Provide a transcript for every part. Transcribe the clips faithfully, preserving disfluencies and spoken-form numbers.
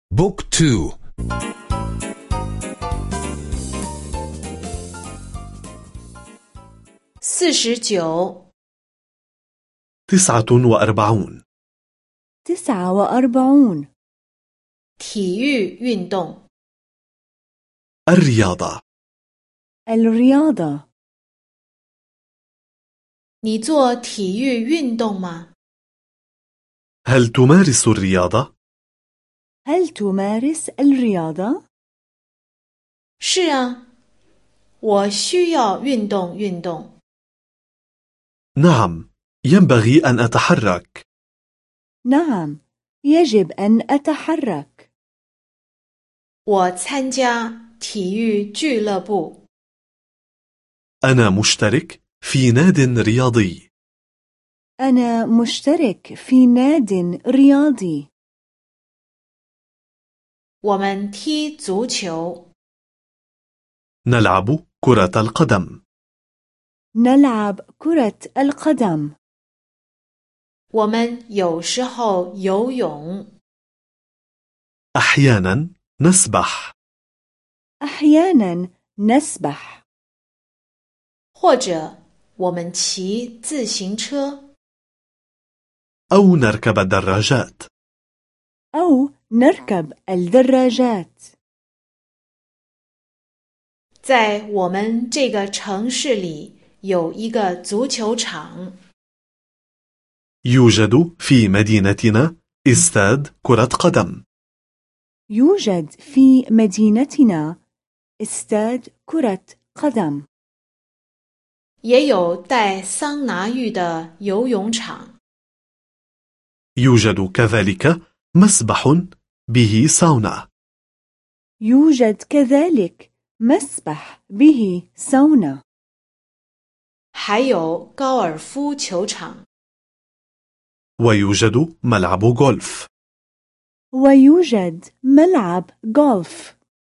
بوك تو. سيسجو تسعة وأربعون. تسعة وأربعون. 体育运动 الرياضة. الرياضة. 你做体育运动吗？ هل تمارس الرياضة؟ هل تمارس الرياضة؟ 是啊，我需要运动运动。 نعم، ينبغي أن أتحرك. نعم، يجب أن أتحرك. 我参加体育俱乐部。 أنا مشترك في ناد رياضي. أنا مشترك في ناد رياضي. 我们踢足球。 نلعب كرة القدم. نلعب كرة القدم. 我们有时候游泳。 أحيانا نسبح. أحيانا نسبح. 或者我们骑自行车。 أو نركب الدراجات. أو نركب الدراجات. 在我们这个城市里有一个足球场。 يوجد في مدينتنا استاد كرة قدم. يوجد في مدينتنا استاد كرة قدم. 也有带桑拿浴的游泳场。 يوجد كذلك مسبح به ساونا. يوجد كذلك مسبح به ساونا. 还有高尔夫球场。 ويوجد ملعب غولف. ويوجد ملعب غولف.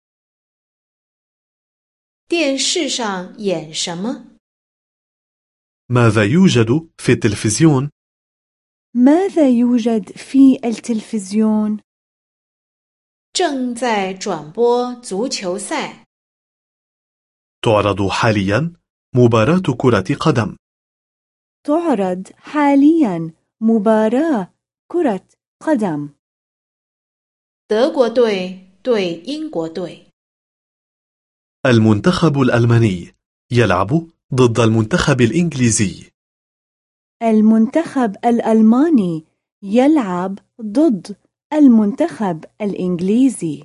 电视上演什么？ ماذا يوجد في التلفزيون؟ ماذا يوجد في التلفزيون؟ 正在转播足球赛。 تعرض حاليا مباراة كرة قدم. تعرض حاليا مباراة كرة قدم. 德国队对英国队。 المنتخب الألماني يلعب ضد المنتخب الإنجليزي. المنتخب الألماني يلعب ضد المنتخب الإنجليزي.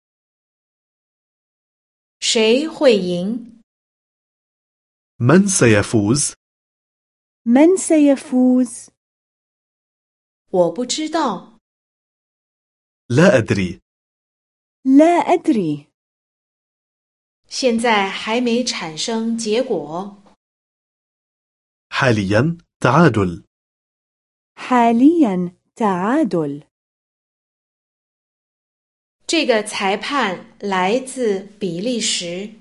谁会赢？ من سيفوز؟ من سيفوز؟ 我不知道。 لا أدري. لا أدري. 现在还没产生结果。 حاليا تعادل. حاليا تعادل. 这个裁判来自比利时。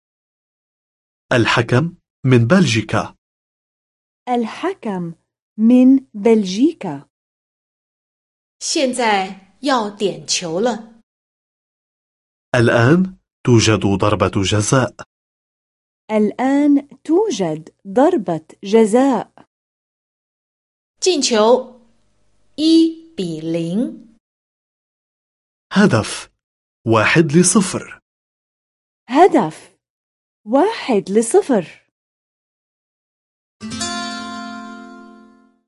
الحكم من بلجيكا. الحكم من بلجيكا. 现在要点球了。 الآن توجد ضربة جزاء. الآن توجد ضربة جزاء. 进球，一比零。 هدف واحد لصفر. هدف واحد لصفر.